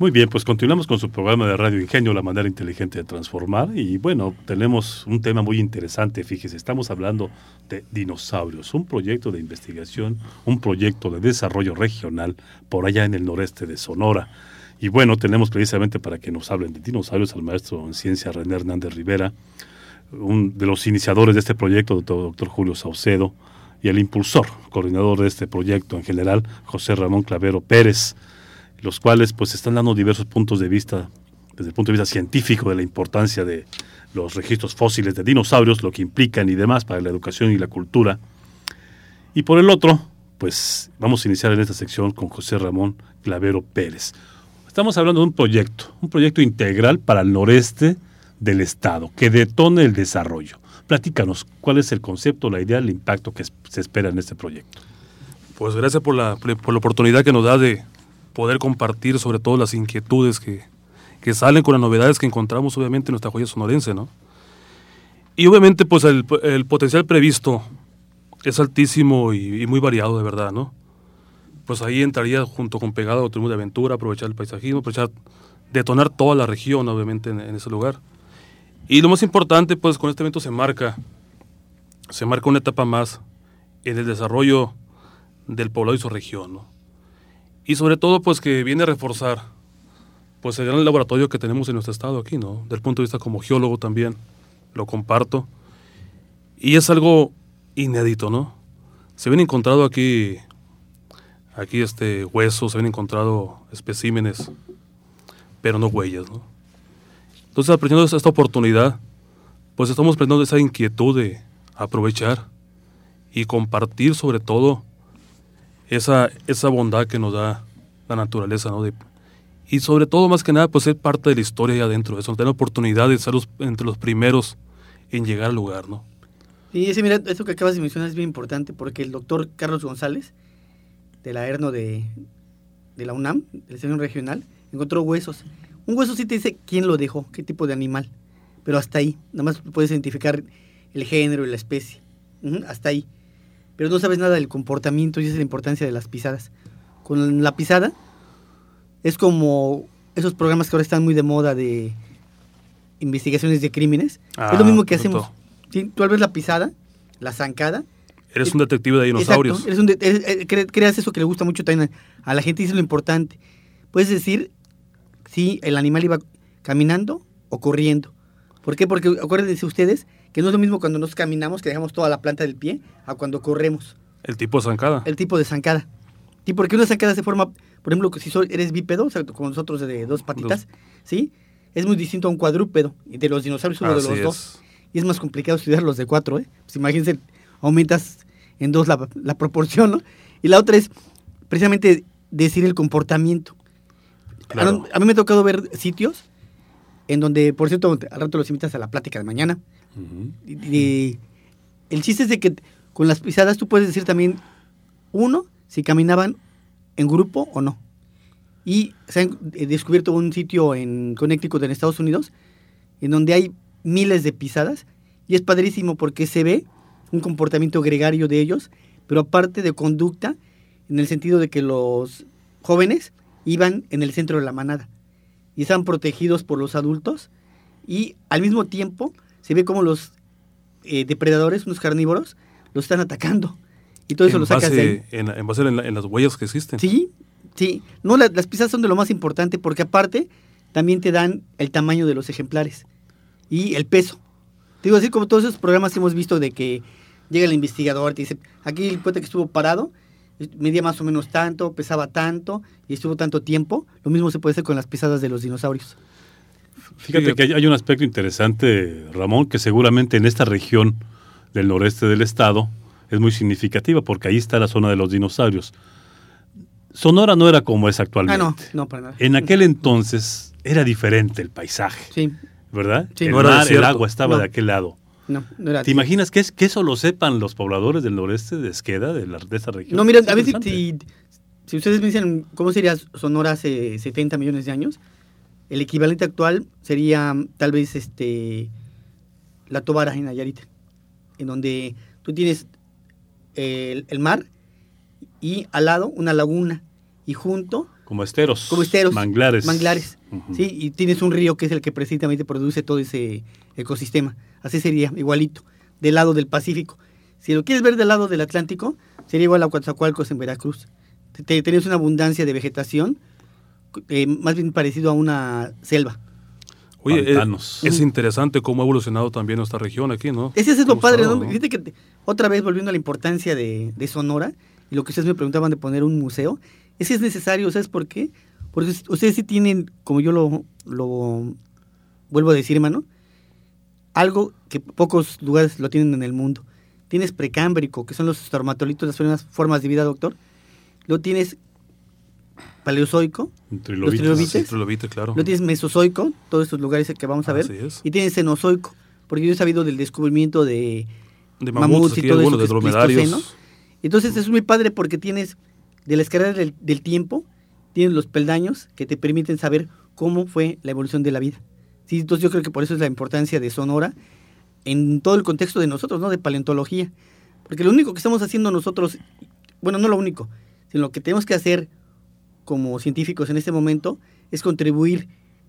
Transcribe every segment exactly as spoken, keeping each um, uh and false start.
Muy bien, pues continuamos con su programa de Radio Ingenio, la manera inteligente de transformar. Y bueno, tenemos un tema muy interesante, fíjese, estamos hablando de dinosaurios, un proyecto de investigación, un proyecto de desarrollo regional por allá en el noreste de Sonora. Y bueno, tenemos precisamente para que nos hablen de dinosaurios al maestro en ciencia René Hernández Rivera, un de los iniciadores de este proyecto, doctor Julio Saucedo, y el impulsor, coordinador de este proyecto en general, José Ramón Clavero Pérez, los cuales pues están dando diversos puntos de vista, desde el punto de vista científico, de la importancia de los registros fósiles de dinosaurios, lo que implican y demás para la educación y la cultura. Y por el otro, pues vamos a iniciar en esta sección con José Ramón Clavero Pérez. Estamos hablando de un proyecto, un proyecto integral para el noreste del estado, que detone el desarrollo. Platícanos, ¿cuál es el concepto, la idea, el impacto que se espera en este proyecto? Pues gracias por la, por la oportunidad que nos da de poder compartir sobre todo las inquietudes que, que salen con las novedades que encontramos obviamente en nuestra joya sonorense, ¿no? Y obviamente pues el, el potencial previsto es altísimo y, y muy variado de verdad, ¿no? Pues ahí entraría junto con Pegado Turismo de Aventura, aprovechar el paisajismo, aprovechar, detonar toda la región obviamente en, en ese lugar. Y lo más importante pues con este evento se marca, se marca una etapa más en el desarrollo del poblado y su región, ¿no? Y sobre todo, pues, que viene a reforzar, pues, el gran laboratorio que tenemos en nuestro estado aquí, ¿no? Del punto de vista como geólogo también, lo comparto. Y es algo inédito, ¿no? Se habían encontrado aquí, aquí, este, huesos, se habían encontrado especímenes, pero no huellas, ¿no? Entonces, aprovechando esta oportunidad, pues, estamos aprendiendo esa inquietud de aprovechar y compartir, sobre todo, Esa, esa bondad que nos da la naturaleza, ¿no? De, y sobre todo, más que nada, pues ser parte de la historia ahí adentro, eso, tener la oportunidad de ser los, entre los primeros en llegar al lugar, ¿no? Sí, ese, mira, eso que acabas de mencionar es bien importante, porque el doctor Carlos González, de la ERNO de, de la UNAM, del Centro Regional, encontró huesos. Un hueso sí te dice quién lo dejó, qué tipo de animal, pero hasta ahí, nada más puedes identificar el género y la especie, uh-huh, hasta ahí. Pero no sabes nada del comportamiento y esa es la importancia de las pisadas. Con la pisada es como esos programas que ahora están muy de moda de investigaciones de crímenes. Ah, es lo mismo que hacemos. ¿Sí? Tú al ver la pisada, la zancada. Eres es, un detective de dinosaurios. Exacto, eres un de, eres, eres, creas eso que le gusta mucho también a la gente y eso es lo importante. Puedes decir si el animal iba caminando o corriendo. ¿Por qué? Porque acuérdense ustedes que no es lo mismo cuando nos caminamos, que dejamos toda la planta del pie, a cuando corremos. El tipo de zancada. El tipo de zancada. Sí, porque una zancada se forma, por ejemplo, si eres bípedo, o sea, como nosotros de dos patitas, dos. ¿Sí? Es muy distinto a un cuadrúpedo. Y de los dinosaurios uno Así de los es. dos. Y es más complicado estudiar los de cuatro, ¿eh? Pues imagínense, aumentas en dos la, la proporción, ¿no? Y la otra es precisamente decir el comportamiento. Claro. A, a mí me ha tocado ver sitios en donde, por cierto, al rato los invitas a la plática de mañana. Uh-huh. Y, y, el chiste es de que con las pisadas tú puedes decir también, uno, si caminaban en grupo o no. Y se han descubierto un sitio en Connecticut, en Estados Unidos, en donde hay miles de pisadas, y es padrísimo porque se ve un comportamiento gregario de ellos, pero aparte de conducta, en el sentido de que los jóvenes iban en el centro de la manada, y estaban protegidos por los adultos, y al mismo tiempo se ve como los eh, depredadores, unos carnívoros, los están atacando. Y todo eso lo sacas de ahí. En, en base en, la, en las huellas que existen. Sí, sí. No, la, las pisadas son de lo más importante porque aparte también te dan el tamaño de los ejemplares y el peso. Te digo así como todos esos programas que hemos visto de que llega el investigador, te dice, aquí el puente que estuvo parado medía más o menos tanto, pesaba tanto y estuvo tanto tiempo. Lo mismo se puede hacer con las pisadas de los dinosaurios. Fíjate que hay un aspecto interesante, Ramón, que seguramente en esta región del noreste del estado es muy significativa, porque ahí está la zona de los dinosaurios. Sonora no era como es actualmente. Ah, no, no, para nada. En aquel entonces era diferente el paisaje, sí. ¿verdad? Sí. El no mar, era el agua estaba no. de aquel lado. No, no era ¿Te imaginas que, es, que eso lo sepan los pobladores del noreste de Esqueda, de, la, de esta región? No, mira, a ver si, si, si ustedes me dicen cómo sería Sonora hace setenta millones de años, el equivalente actual sería tal vez este la Tobara en Nayarit, en donde tú tienes el, el mar y al lado una laguna y junto Como esteros. Como esteros. Manglares. Manglares. Uh-huh. Sí, y tienes un río que es el que precisamente produce todo ese ecosistema. Así sería, igualito, del lado del Pacífico. Si lo quieres ver del lado del Atlántico, sería igual a Coatzacoalcos en Veracruz. Tienes una abundancia de vegetación, eh, más bien parecido a una selva. Oye, eh, es interesante cómo ha evolucionado también nuestra región aquí, ¿no? Ese es lo padre, ¿no? ¿no? Fíjate que te, otra vez volviendo a la importancia de, de Sonora, y lo que ustedes me preguntaban de poner un museo, ese es necesario, ¿sabes por qué? Porque ustedes sí tienen, como yo lo, lo vuelvo a decir, hermano, algo que pocos lugares lo tienen en el mundo. Tienes precámbrico, que son los estromatolitos, las primeras formas de vida, doctor. Luego tienes paleozoico, trilobites. los trilobites. Sí, trilobites, claro. Luego tienes mesozoico, todos estos lugares que vamos a ver. Así es. Y tienes cenozoico, porque yo he sabido del descubrimiento de, de mamuts, mamuts y todo eso, bueno, de dromedarios. Entonces es muy padre porque tienes, de la escalera del, del tiempo, tienes los peldaños que te permiten saber cómo fue la evolución de la vida. Sí, entonces yo creo que por eso es la importancia de Sonora en todo el contexto de nosotros, ¿no? De paleontología. Porque lo único que estamos haciendo nosotros, bueno, no lo único, sino lo que tenemos que hacer como científicos en este momento es contribuir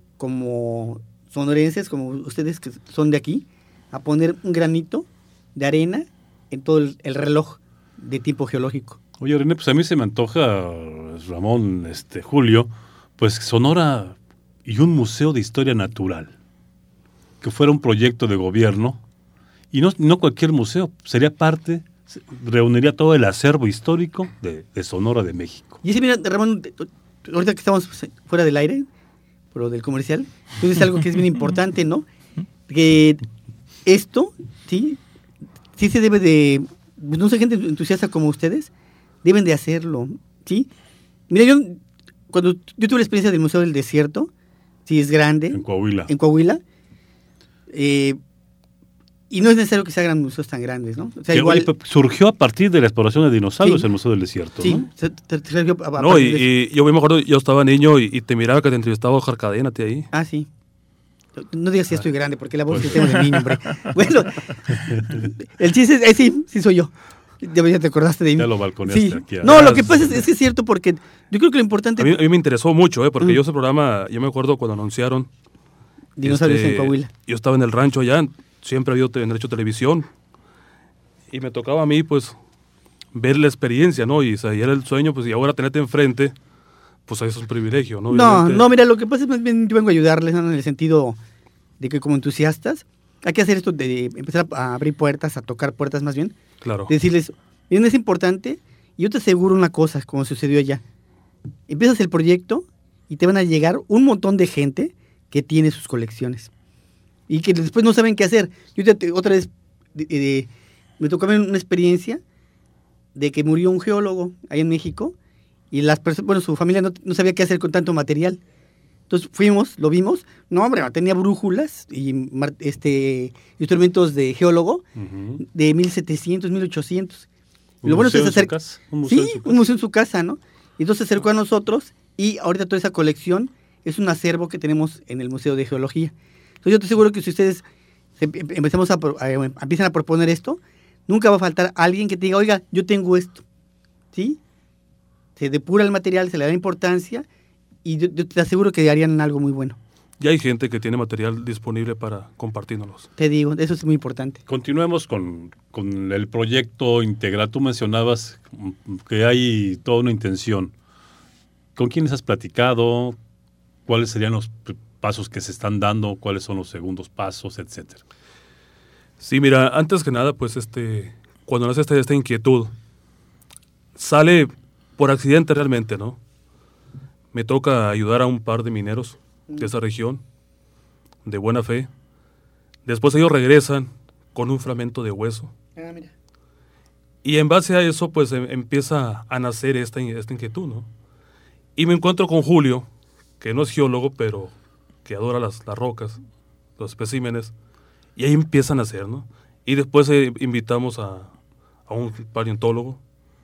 como sonorenses, como ustedes que son de aquí, a poner un granito de arena en todo el, el reloj de tipo geológico. Oye, René, pues a mí se me antoja, Ramón, este, Julio, pues Sonora y un museo de historia natural, que fuera un proyecto de gobierno, y no, no cualquier museo, sería parte, reuniría todo el acervo histórico de, de Sonora de México. Y ese, mira, Ramón, ahorita que estamos fuera del aire, por lo del comercial, entonces es algo que es bien importante, ¿no? Que esto, ¿sí? Sí se debe de, no sé, gente entusiasta como ustedes, deben de hacerlo, ¿sí? Mira, yo, cuando yo tuve la experiencia del Museo del Desierto, sí, es grande. En Coahuila. En Coahuila. Eh, y no es necesario que se hagan museos tan grandes, ¿no? O sea, que, igual, oye, surgió a partir de la exploración de dinosaurios sí, el Museo del Desierto, sí, ¿no? Se, se, se, se, a, a no, y, y yo me acuerdo, yo estaba niño y, y te miraba que te entrevistaba Oscar Cadena, te ahí. Ah, sí. No digas si estoy grande, porque la voz pues. que tengo de niño, hombre. Bueno, el chiste es, eh, sí, sí soy yo. Ya te acordaste de mí. Ya lo balconeaste sí. aquí. No, lo que pasa es, es que es cierto, porque yo creo que lo importante... A mí, a mí me interesó mucho, ¿eh? Porque uh-huh. yo ese programa, yo me acuerdo cuando anunciaron... Dinosaurios este, en Coahuila. Yo estaba en el rancho allá, siempre había hecho televisión, y me tocaba a mí, pues, ver la experiencia, ¿no? Y, o sea, y era el sueño, pues, y ahora tenerte enfrente, pues, eso es un privilegio, ¿no? Obviamente. No, no, mira, lo que pasa es más bien yo vengo a ayudarles, ¿no? En el sentido de que como entusiastas, hay que hacer esto de empezar a abrir puertas, a tocar puertas más bien. Claro. Decirles, miren, es importante, y yo te aseguro una cosa, como sucedió allá. Empiezas el proyecto y te van a llegar un montón de gente que tiene sus colecciones y que después no saben qué hacer. Yo te, otra vez de, de, me tocó ver una experiencia de que murió un geólogo ahí en México y las personas, bueno, su familia no, no sabía qué hacer con tanto material. Entonces fuimos, lo vimos, no hombre, tenía brújulas y este instrumentos de geólogo uh-huh. de mil setecientos, mil ochocientos. ¿Un lo bueno museo es hacer, en su casa? ¿Un museo sí, en su casa? un museo en su casa, ¿no? Y entonces se acercó a nosotros y ahorita toda esa colección es un acervo que tenemos en el Museo de Geología. Entonces yo te aseguro que si ustedes empezamos a, a, a, empiezan a proponer esto, nunca va a faltar alguien que te diga, oiga, yo tengo esto, ¿sí? Se depura el material, se le da importancia y yo, yo te aseguro que harían algo muy bueno. Ya hay gente que tiene material disponible para compartirnos. Te digo, eso es muy importante. Continuemos con, con el proyecto integral. Tú mencionabas que hay toda una intención. ¿Con quiénes has platicado? ¿Cuáles serían los pasos que se están dando? ¿Cuáles son los segundos pasos, etcétera? Sí, mira, antes que nada, pues este, cuando nace esta, esta inquietud, sale por accidente realmente, ¿no? Me toca ayudar a un par de mineros de esa región, de buena fe. Después ellos regresan con un fragmento de hueso. Ah, mira. Y en base a eso, pues em, empieza a nacer esta, esta inquietud, ¿no? Y me encuentro con Julio, que no es geólogo, pero que adora las, las rocas, los especímenes, y ahí empiezan a hacer, ¿no? Y después eh, invitamos a, a un paleontólogo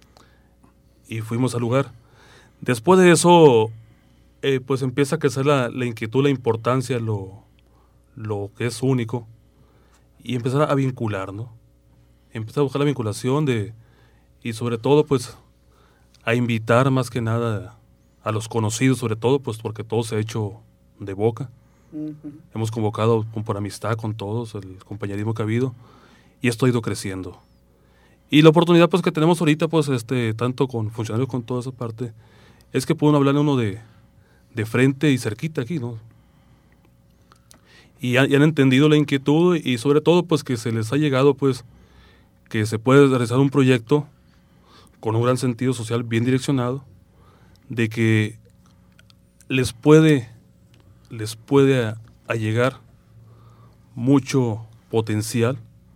y fuimos al lugar. Después de eso, eh, pues empieza a crecer la, la inquietud, la importancia, lo, lo que es único, y empezar a vincular, ¿no? Empezar a buscar la vinculación de, y sobre todo, pues, a invitar más que nada a los conocidos sobre todo, pues porque todo se ha hecho de boca. Uh-huh. Hemos convocado por amistad con todos, el compañerismo que ha habido, y esto ha ido creciendo. Y la oportunidad pues que tenemos ahorita, pues este tanto con funcionarios, con toda esa parte, es que pueden hablarle uno de, de frente y cerquita aquí, ¿no? Y, ha, y han entendido la inquietud y sobre todo pues que se les ha llegado pues que se puede realizar un proyecto con un gran sentido social bien direccionado, de que les puede, les puede allegar mucho potencial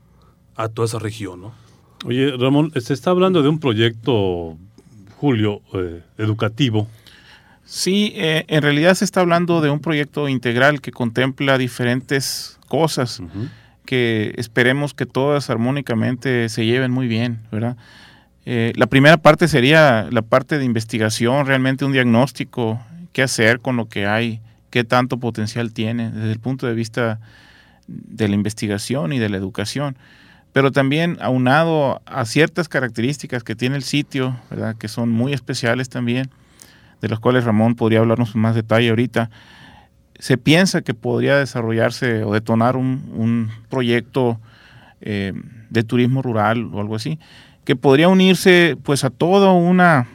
a toda esa región, ¿no? Oye, Ramón, se está hablando de un proyecto, Julio, eh, educativo. Sí, eh, en realidad se está hablando de un proyecto integral que contempla diferentes cosas, uh-huh, que esperemos que todas armónicamente se lleven muy bien, ¿verdad? Eh, la primera parte sería la parte de investigación, realmente un diagnóstico, qué hacer con lo que hay, qué tanto potencial tiene desde el punto de vista de la investigación y de la educación, pero también aunado a ciertas características que tiene el sitio, ¿verdad?, que son muy especiales también, de los cuales Ramón podría hablarnos en más detalle ahorita. Se piensa que podría desarrollarse o detonar un, un proyecto eh, de turismo rural o algo así, que podría unirse pues a toda una,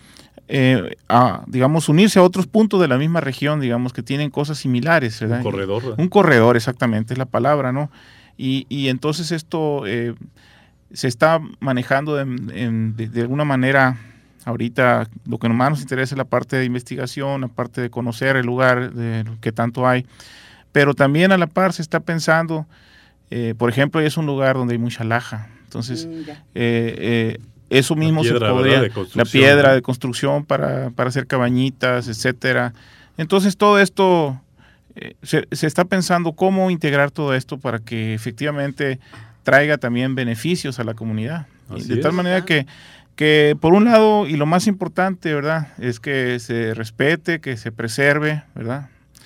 eh, a, digamos, unirse a otros puntos de la misma región, digamos, que tienen cosas similares, ¿verdad? Un corredor, ¿verdad? Un corredor, exactamente, es la palabra, ¿no? Y, y entonces esto eh, se está manejando en, en, de, de alguna manera. Ahorita lo que más nos interesa es la parte de investigación, la parte de conocer el lugar de lo que tanto hay, pero también a la par se está pensando, eh, por ejemplo, es un lugar donde hay mucha laja, entonces mm, eh, eh, eso mismo piedra, se podría, la piedra de construcción para, para hacer cabañitas, etcétera. Entonces todo esto eh, se, se está pensando cómo integrar todo esto para que efectivamente traiga también beneficios a la comunidad. Así de es. Tal manera que que por un lado, y lo más importante, ¿verdad?, es que se respete, que se preserve, ¿verdad?,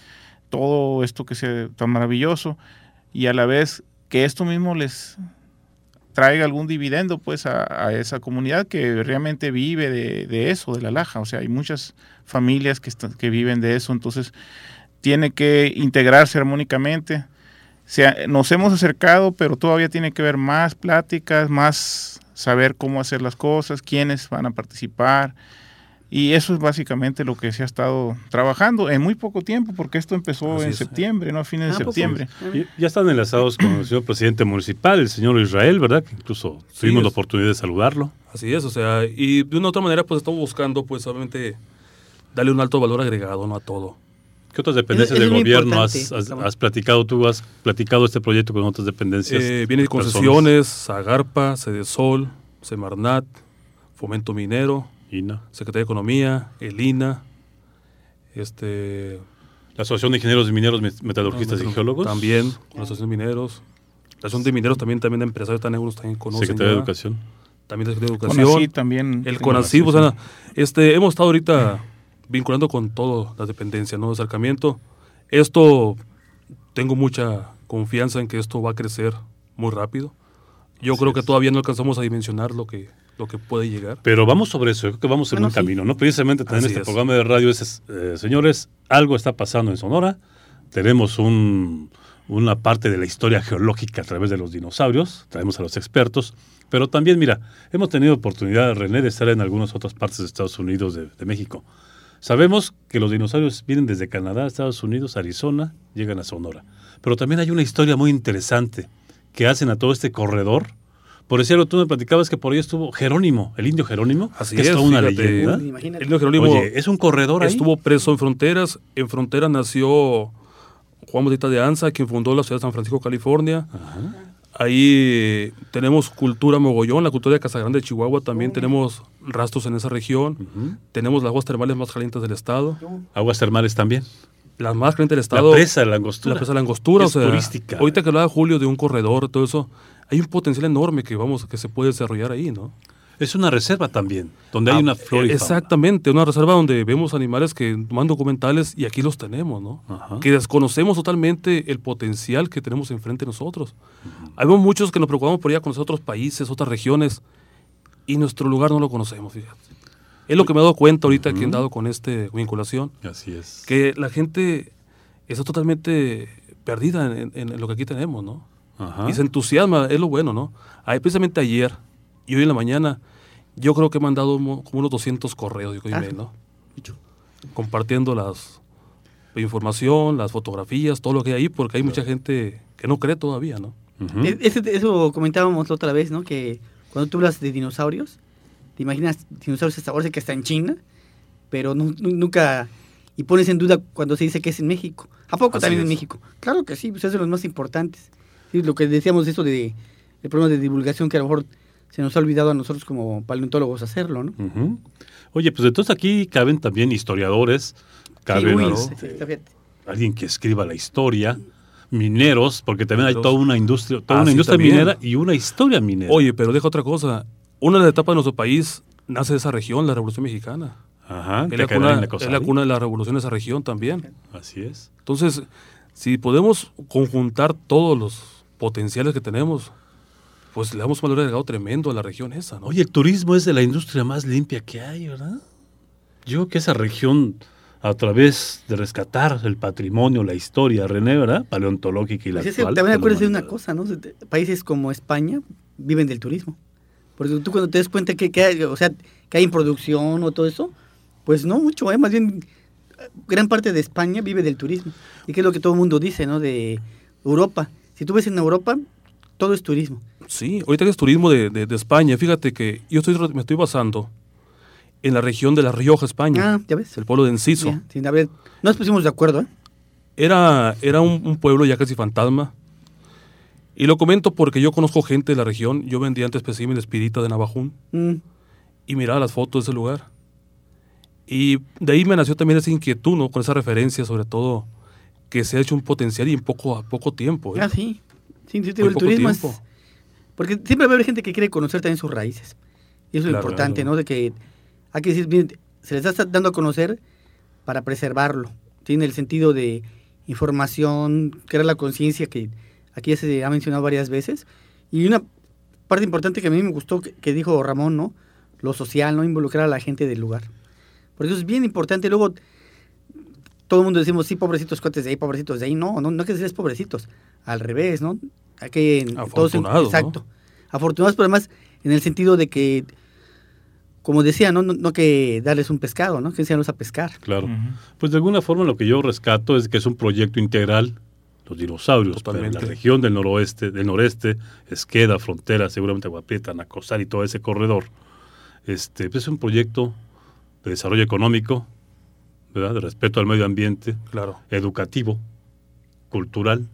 todo esto que sea tan maravilloso, y a la vez que esto mismo les traiga algún dividendo pues a, a esa comunidad que realmente vive de, de eso, de la laja. O sea, hay muchas familias que, está, que viven de eso, entonces tiene que integrarse armónicamente. O sea, nos hemos acercado, pero todavía tiene que haber más pláticas, más saber cómo hacer las cosas, quiénes van a participar, y eso es básicamente lo que se ha estado trabajando en muy poco tiempo, porque esto empezó Así en es. septiembre, ¿no? A fines ah, de septiembre. Pues, ya están enlazados con el señor presidente municipal, el señor Israel, ¿verdad? Que incluso sí, tuvimos es. la oportunidad de saludarlo. Así es, o sea, y de una u otra manera pues estamos buscando pues obviamente darle un alto valor agregado, ¿no?, a todo. ¿Qué otras dependencias del gobierno has, has, has platicado tú? ¿Has platicado este proyecto con otras dependencias? Eh, viene de concesiones, Zagarpa, Sedesol, Semarnat, Fomento Minero, I N A, Secretaría de Economía, el I N A, este, la Asociación de Ingenieros Mineros, Metalurgistas no, y Geólogos. También, la Asociación de Mineros. La Asociación de Mineros también, también de empresarios, también algunos también conocen. Secretaría de Educación. También la Secretaría de Educación. CONACYT también. El CONACYT, o sea, este, hemos estado ahorita vinculando con todas las dependencias, ¿no?, de acercamiento. Esto, tengo mucha confianza en que esto va a crecer muy rápido. Yo Así creo es. que todavía no alcanzamos a dimensionar lo que, lo que puede llegar. Pero vamos sobre eso, yo creo que vamos en bueno, un sí. camino, ¿no? Precisamente tener este es. programa de radio es, eh, señores, algo está pasando en Sonora, tenemos un, una parte de la historia geológica a través de los dinosaurios, traemos a los expertos, pero también, mira, hemos tenido oportunidad, René, de estar en algunas otras partes de Estados Unidos, de, de México. Sabemos que los dinosaurios vienen desde Canadá, Estados Unidos, Arizona, llegan a Sonora. Pero también hay una historia muy interesante que hacen a todo este corredor. Por decirlo, tú me platicabas que por ahí estuvo Jerónimo, el indio Jerónimo, Así que es, es toda una fíjate, leyenda. El indio Jerónimo Oye, es un corredor ahí. Estuvo preso en Fronteras. En Fronteras nació Juan Bautista de Anza, quien fundó la ciudad de San Francisco, California. Ajá. Ahí tenemos cultura mogollón, la cultura de Casagrande de Chihuahua, también oh, tenemos rastros en esa región. Uh-huh. Tenemos las aguas termales más calientes del estado. Aguas termales también. Las más calientes del estado. La presa de la Angostura. La presa de la Angostura. Es o sea, turística. Ahorita que hablaba Julio de un corredor, todo eso, hay un potencial enorme que vamos que se puede desarrollar ahí, ¿no? Es una reserva también, donde ah, hay una flora y exactamente, fauna. Una reserva donde vemos animales que toman documentales y aquí los tenemos, ¿no? Ajá. Que desconocemos totalmente el potencial que tenemos enfrente de nosotros. Uh-huh. Hay muchos que nos preocupamos por ir a conocer otros países, otras regiones, y nuestro lugar no lo conocemos, fíjate. Es lo que me he dado cuenta ahorita uh-huh. que he dado con esta vinculación. Así es. Que la gente está totalmente perdida en, en, en lo que aquí tenemos, ¿no? Ajá. Y se entusiasma, es lo bueno, ¿no? Ahí, precisamente ayer y hoy en la mañana, yo creo que he mandado como unos doscientos correos, yo, ah, email, ¿no? Compartiendo las la información, las fotografías, todo lo que hay ahí, porque hay claro. mucha gente que no cree todavía, ¿no? Uh-huh. Eso, eso comentábamos la otra vez, ¿no? Que cuando tú hablas de dinosaurios, te imaginas dinosaurios hasta ahora que está en China, pero no, nunca... Y pones en duda cuando se dice que es en México. ¿A poco Así también es. en México? Claro que sí, pues es de los más importantes. Sí, lo que decíamos de eso de el problema de divulgación que a lo mejor se nos ha olvidado a nosotros como paleontólogos hacerlo, ¿no? Uh-huh. Oye, pues entonces aquí caben también historiadores, caben sí, uy, ¿no? sí, sí, alguien que escriba la historia, mineros, porque también mineros. hay toda una industria, toda ah, una sí, industria también. minera y una historia minera. Oye, pero deja otra cosa. Una de las etapas de nuestro país nace de esa región, la Revolución Mexicana. Ajá, es la, cuna, la es la cuna de la revolución de esa región también. Así es. Entonces, si podemos conjuntar todos los potenciales que tenemos, pues le damos un valor agregado tremendo a la región esa, ¿no? Oye, el turismo es de la industria más limpia que hay, ¿verdad? Yo creo que esa región, a través de rescatar el patrimonio, la historia, René, ¿verdad? Paleontológica y la pues actual. Es, también acuérdate de una cosa, ¿no? Países como España viven del turismo. Porque tú cuando te das cuenta que, que hay, o sea, que hay en producción o todo eso, pues no mucho, ¿eh? Más bien gran parte de España vive del turismo. Y que es lo que todo el mundo dice, ¿no? De Europa. Si tú ves en Europa, todo es turismo. Sí, ahorita que es turismo de, de, de España, fíjate que yo estoy, me estoy basando en la región de La Rioja, España. Ah, ya ves. El pueblo de Enciso. Ya, sí, a ver, nos pusimos de acuerdo, ¿eh? Era, era un, un pueblo ya casi fantasma. Y lo comento porque yo conozco gente de la región. Yo vendía antes especímenes Pirita de Navajún. Mm. Y miraba las fotos de ese lugar. Y de ahí me nació también esa inquietud, ¿no? Con esa referencia, sobre todo, que se ha hecho un potencial y en poco, a poco tiempo. ¿eh? Ah, sí. Sí, sí, el turismo tiempo. es... Porque siempre va a haber gente que quiere conocer también sus raíces. Y eso es claro, lo importante, claro. ¿no? De que hay que decir, bien, se les está dando a conocer para preservarlo. Tiene el sentido de información, crear la conciencia que aquí ya se ha mencionado varias veces. Y una parte importante que a mí me gustó que, que dijo Ramón, ¿no? Lo social, ¿no? Involucrar a la gente del lugar. Porque eso es bien importante. Luego, todo el mundo decimos, sí, pobrecitos cuates de ahí, pobrecitos de ahí. No, no, no hay que decirles pobrecitos. Al revés, ¿no? Hay que... Afortunados, exacto. ¿no? Afortunados, pero además en el sentido de que, como decía, no, no, no que darles un pescado, ¿no? Que enseñarlos a pescar. Claro. Uh-huh. Pues de alguna forma lo que yo rescato es que es un proyecto integral, los dinosaurios, pero en la región del noroeste, del noreste, Esqueda, Frontera, seguramente Agua Prieta, Nacosari y todo ese corredor. Este, pues es un proyecto de desarrollo económico, ¿verdad? De respeto al medio ambiente, claro. educativo, cultural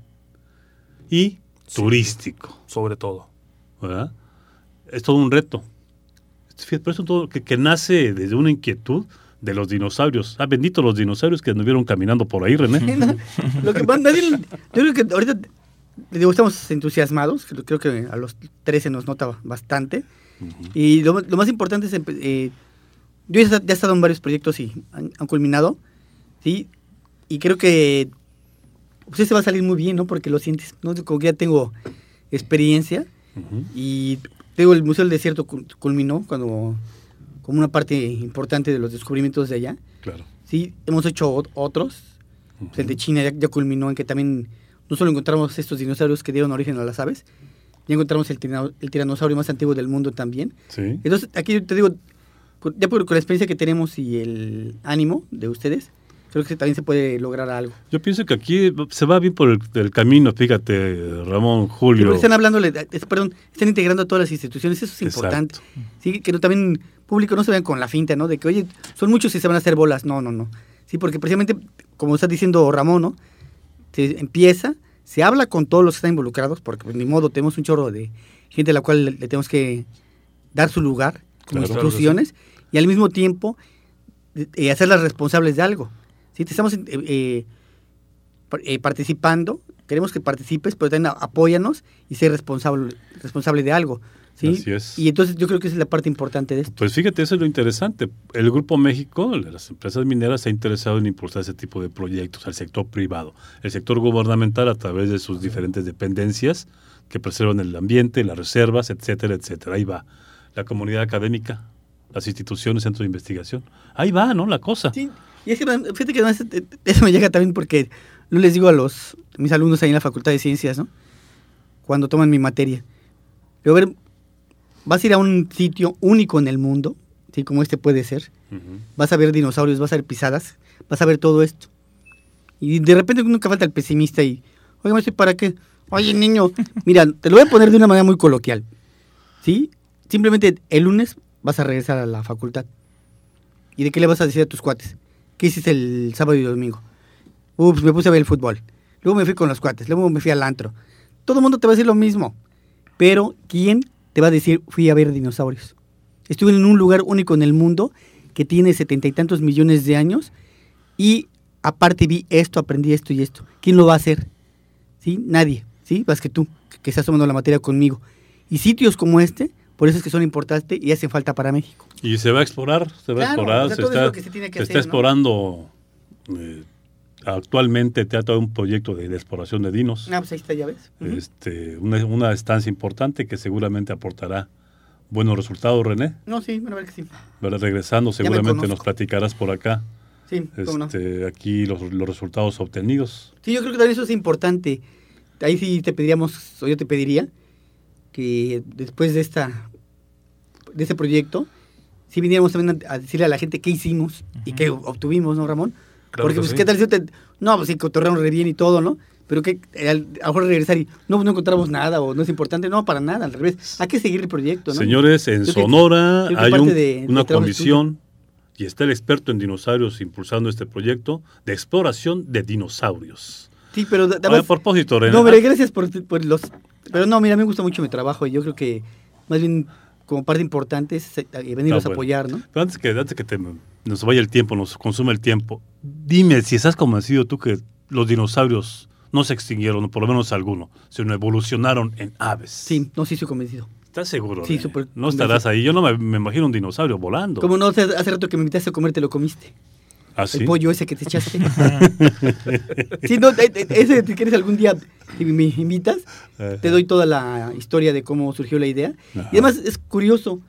y sí, turístico. Sobre todo. ¿Verdad? Es todo un reto. Por eso todo que, que nace desde una inquietud de los dinosaurios. Ah, bendito los dinosaurios que anduvieron caminando por ahí, René. Sí, no, lo que nadie, yo creo que ahorita digo, estamos entusiasmados, creo que a los trece nos nota bastante. Uh-huh. Y lo, lo más importante es, eh, yo ya, ya he estado en varios proyectos y han, han culminado, ¿sí? Y creo que pues ese va a salir muy bien, ¿no? Porque lo sientes, ¿no? Como que ya tengo experiencia. Uh-huh. Y digo, el Museo del Desierto culminó cuando como una parte importante de los descubrimientos de allá. Claro. Sí, hemos hecho otros. Uh-huh. Pues el de China ya, ya culminó en que también no solo encontramos estos dinosaurios que dieron origen a las aves, ya encontramos el, tirano, el tiranosaurio más antiguo del mundo también. Sí. Entonces, aquí yo te digo, ya por, con la experiencia que tenemos y el ánimo de ustedes, creo que también se puede lograr algo. Yo pienso que aquí se va bien por el, el camino, fíjate, Ramón, Julio. Sí, están hablando, perdón, están integrando a todas las instituciones, eso es importante. Sí, que no, también público no se vean con la finta, ¿no? De que, oye, son muchos y se van a hacer bolas. No, no, no. Sí, porque precisamente, como está diciendo Ramón, ¿no? Se empieza, se habla con todos los que están involucrados, porque pues, ni modo, tenemos un chorro de gente a la cual le, le tenemos que dar su lugar como claro, instituciones, claro sí. Y al mismo tiempo eh, hacerlas responsables de algo. ¿Sí? Te estamos eh, eh, participando, queremos que participes, pero también apóyanos y ser responsable, responsable de algo. ¿Sí? Así es. Y entonces yo creo que esa es la parte importante de esto. Pues fíjate, eso es lo interesante. El Grupo México, las empresas mineras, se ha interesado en impulsar ese tipo de proyectos al sector privado. El sector gubernamental, a través de sus diferentes dependencias que preservan el ambiente, las reservas, etcétera, etcétera. Ahí va. La comunidad académica, las instituciones, centros de investigación. Ahí va, ¿no? La cosa. Sí, y es que fíjate que además, eso me llega también porque yo les digo a los mis alumnos ahí en la Facultad de Ciencias, ¿no? Cuando toman mi materia. Pero a ver, vas a ir a un sitio único en el mundo, ¿sí? Como este puede ser. Uh-huh. Vas a ver dinosaurios, vas a ver pisadas, vas a ver todo esto. Y de repente nunca falta el pesimista y, oye, maestro, ¿para qué? Oye, niño, mira, te lo voy a poner de una manera muy coloquial, ¿sí? Simplemente el lunes vas a regresar a la facultad. ¿Y de qué le vas a decir a tus cuates? ¿Qué hiciste el sábado y domingo? Ups, me puse a ver el fútbol. Luego me fui con los cuates, luego me fui al antro. Todo el mundo te va a decir lo mismo. Pero, ¿quién te va a decir, fui a ver dinosaurios? Estuve en un lugar único en el mundo que tiene setenta y tantos millones de años y aparte vi esto, aprendí esto y esto. ¿Quién lo va a hacer? ¿Sí? Nadie. ¿Sí? Más que tú, que estás tomando la materia conmigo. Y sitios como este, por eso es que son importantes y hacen falta para México. Y se va a explorar, se va claro, a explorar, o sea, se, todo está, es lo que se tiene que se hacer, está explorando. ¿No? Eh, actualmente trata de un proyecto de, de exploración de dinos. Ah, pues ahí está, ya ves. Uh-huh. Este, una, una estancia importante que seguramente aportará buenos resultados, René. No, sí, bueno, a ver que sí. ¿Verdad? Regresando, seguramente nos platicarás por acá. Sí, cómo este, no. Aquí los, los resultados obtenidos. Sí, yo creo que también eso es importante. Ahí sí te pediríamos, o yo te pediría, que después de esta de este proyecto, sí viniéramos también a, a decirle a la gente qué hicimos uh-huh. y qué obtuvimos, ¿no, Ramón? Claro. Porque, pues, sí. ¿qué tal si yo te... No, pues sí, cotorreamos re bien y todo, ¿no? Pero que a lo mejor regresar y no, no encontramos nada o no es importante. No, para nada, al revés. Hay que seguir el proyecto, ¿no? Señores, en creo Sonora que, hay un, de, una de comisión y está el experto en dinosaurios impulsando este proyecto de exploración de dinosaurios. Sí, pero... Además, a propósito, René. No, mire, gracias por, por los... Pero no, mira, a mí me gusta mucho mi trabajo y yo creo que más bien como parte importante es venirlos no, a apoyar, ¿no? Pero antes que, antes que te, nos vaya el tiempo, nos consume el tiempo, dime si estás convencido tú que los dinosaurios no se extinguieron, o por lo menos alguno, sino evolucionaron en aves. Sí, no, sí estoy convencido. ¿Estás seguro? Sí, súper No estarás ahí. Yo no me, me imagino un dinosaurio volando. Como no, hace, hace rato que me invitaste a comer, te lo comiste. ¿Ah, sí? El pollo ese que te echaste. Sí, no, ese, si quieres algún día, si me invitas, ajá, te doy toda la historia de cómo surgió la idea. Ajá. Y además es curioso,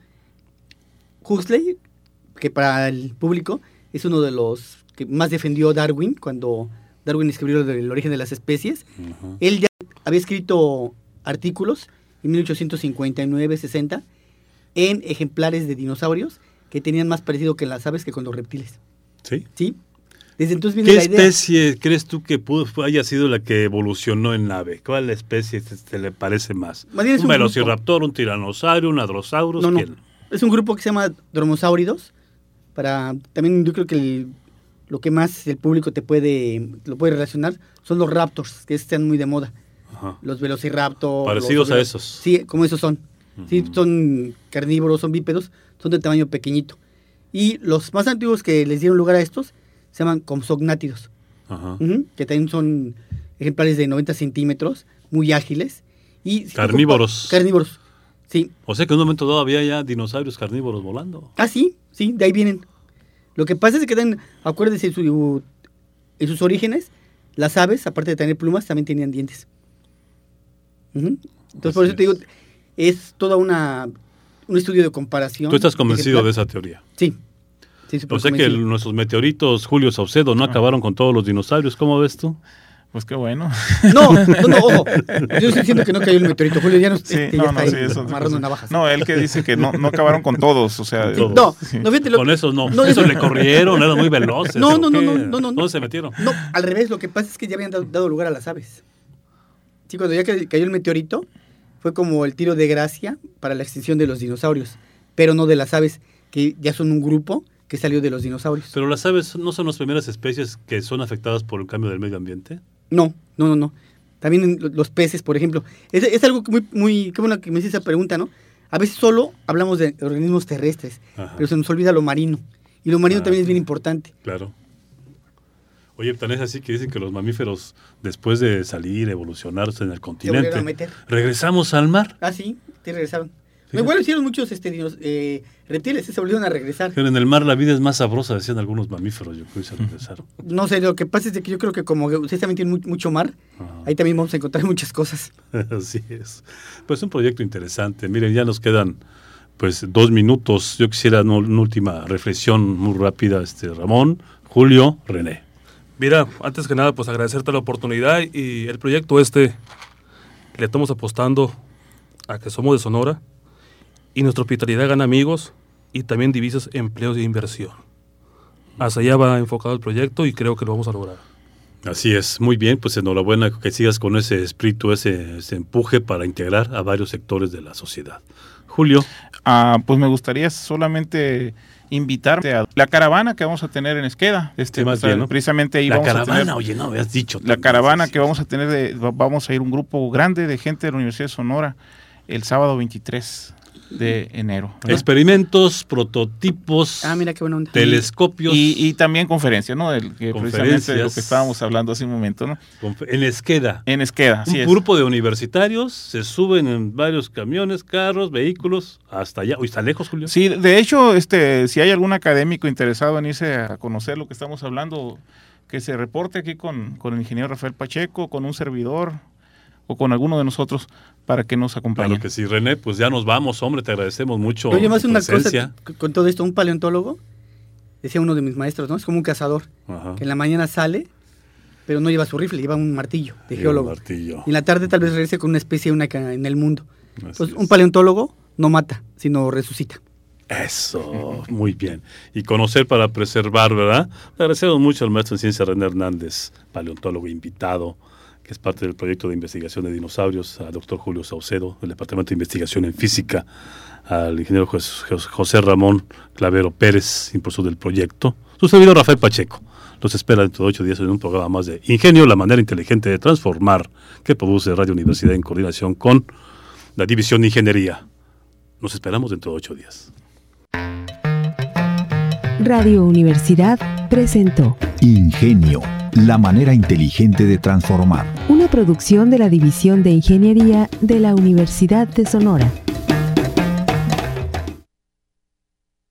Huxley, que para el público es uno de los que más defendió Darwin, cuando Darwin escribió el origen de las especies. Ajá. Él ya había escrito artículos en mil ochocientos cincuenta y nueve, sesenta, en ejemplares de dinosaurios que tenían más parecido que las aves que con los reptiles. ¿Sí? Sí. Desde entonces viene ¿Qué la idea. ¿Qué especie crees tú que pudo, haya sido la que evolucionó en ave? ¿Cuál especie te, te le parece más? más ¿Un, un velociraptor, grupo. un tiranosaurio, un hadrosaurus? No, no. ¿Quién? Es un grupo que se llama dromosáuridos. Para, también yo creo que el, lo que más el público te puede, lo puede relacionar son los raptors, que están muy de moda. Ajá. Los velociraptors. Parecidos los, a esos. Sí, como esos son. Uh-huh. Sí, son carnívoros, son bípedos, son de tamaño pequeñito. Y los más antiguos que les dieron lugar a estos se llaman compsognátidos, uh-huh, que también son ejemplares de noventa centímetros, muy ágiles. Y carnívoros. Carnívoros, sí. O sea que en un momento dado había ya dinosaurios carnívoros volando. Ah, sí, sí, de ahí vienen. Lo que pasa es que dan, acuérdense, en, su, en sus orígenes, las aves, aparte de tener plumas, también tenían dientes. Uh-huh. Entonces, así por eso es. te digo, es toda una... un estudio de comparación. ¿Tú estás convencido de, de esa teoría? Sí. sí o sea que el, nuestros meteoritos Julio Saucedo no ah. acabaron con todos los dinosaurios. ¿Cómo ves tú? Pues qué bueno. No, no, no, ojo. Yo estoy diciendo que no cayó el meteorito. Julio ya no, sí, este, no, ya no, está sí, ahí, eso, amarrando navajas. No, él que dice que no, no acabaron con todos. O sea, sí, no, sí. no, fíjate. Lo, con esos no. no esos le corrieron, eran muy veloces. No, no, no, no, no, no. ¿Dónde se metieron? No, al revés. Lo que pasa es que ya habían dado, dado lugar a las aves. Sí, cuando ya cayó el meteorito, fue como el tiro de gracia para la extinción de los dinosaurios, pero no de las aves, que ya son un grupo que salió de los dinosaurios. ¿Pero las aves no son las primeras especies que son afectadas por el cambio del medio ambiente? No, no, no, no. También los peces, por ejemplo. Es, es algo muy, muy... Qué bueno que me hice esa pregunta, ¿no? A veces solo hablamos de organismos terrestres, ajá, pero se nos olvida lo marino. Y lo marino ah, también es bien importante. Claro. Oye, tan es así que dicen que los mamíferos, después de salir, evolucionarse en el continente, regresamos al mar. Ah, sí, sí regresaron. Fíjate. Bueno, hicieron muchos este, dinos, eh, reptiles, se volvieron a regresar. Pero en el mar la vida es más sabrosa, decían algunos mamíferos, yo creo que se regresaron. No sé, lo que pasa es que yo creo que como ustedes también tienen mucho mar, ajá, ahí también vamos a encontrar muchas cosas. Así es. Pues un proyecto interesante. Miren, ya nos quedan Pues dos minutos. Yo quisiera no, una última reflexión muy rápida, este Ramón, Julio, René. Mira, antes que nada, pues agradecerte la oportunidad y el proyecto este, le estamos apostando a que somos de Sonora y nuestra hospitalidad gana amigos y también divisas empleos de inversión. Hacia allá va enfocado el proyecto y creo que lo vamos a lograr. Así es, muy bien, pues enhorabuena que sigas con ese espíritu, ese, ese empuje para integrar a varios sectores de la sociedad. Julio. Ah, pues me gustaría solamente invitarte a la caravana que vamos a tener en Esqueda. Este, sí, más pues, bien, ¿no? Precisamente ahí la vamos caravana, a tener... oye, no habías dicho. La caravana que vamos a tener, de, vamos a ir un grupo grande de gente de la Universidad de Sonora el sábado veintitrés de enero. ¿verdad? Experimentos, prototipos, ah, mira qué buena onda. telescopios. Y, y también conferencias, ¿no? El, que precisamente de lo que estábamos hablando hace un momento, ¿no? En Esqueda. En Esqueda, Un sí grupo de universitarios se suben en varios camiones, carros, vehículos, hasta allá. Uy, ¿está lejos, Julio? Sí, de hecho, este, si hay algún académico interesado en irse a conocer lo que estamos hablando, que se reporte aquí con, con el ingeniero Rafael Pacheco, con un servidor o con alguno de nosotros para que nos acompañe. Claro que sí, René, pues ya nos vamos, hombre, te agradecemos mucho. Oye, más tu una presencia. cosa, con todo esto, un paleontólogo, decía uno de mis maestros, ¿no? Es como un cazador, Ajá. que en la mañana sale, pero no lleva su rifle, lleva un martillo de Lleva geólogo. un martillo. Y en la tarde tal vez regrese con una especie única en el mundo. Así Entonces, es. un paleontólogo no mata, sino resucita. Eso, muy bien. Y conocer para preservar, ¿verdad? Le agradecemos mucho al maestro en ciencia René Hernández, paleontólogo invitado, que es parte del proyecto de investigación de dinosaurios, al doctor Julio Saucedo, del Departamento de Investigación en Física, al ingeniero José Ramón Clavero Pérez, impulsor del proyecto, su servidor Rafael Pacheco. Los espera dentro de ocho días en un programa más de Ingenio, la manera inteligente de transformar, que produce Radio Universidad en coordinación con la División de Ingeniería. Nos esperamos dentro de ocho días. Radio Universidad presentó Ingenio, la manera inteligente de transformar. Una producción de la División de Ingeniería de la Universidad de Sonora.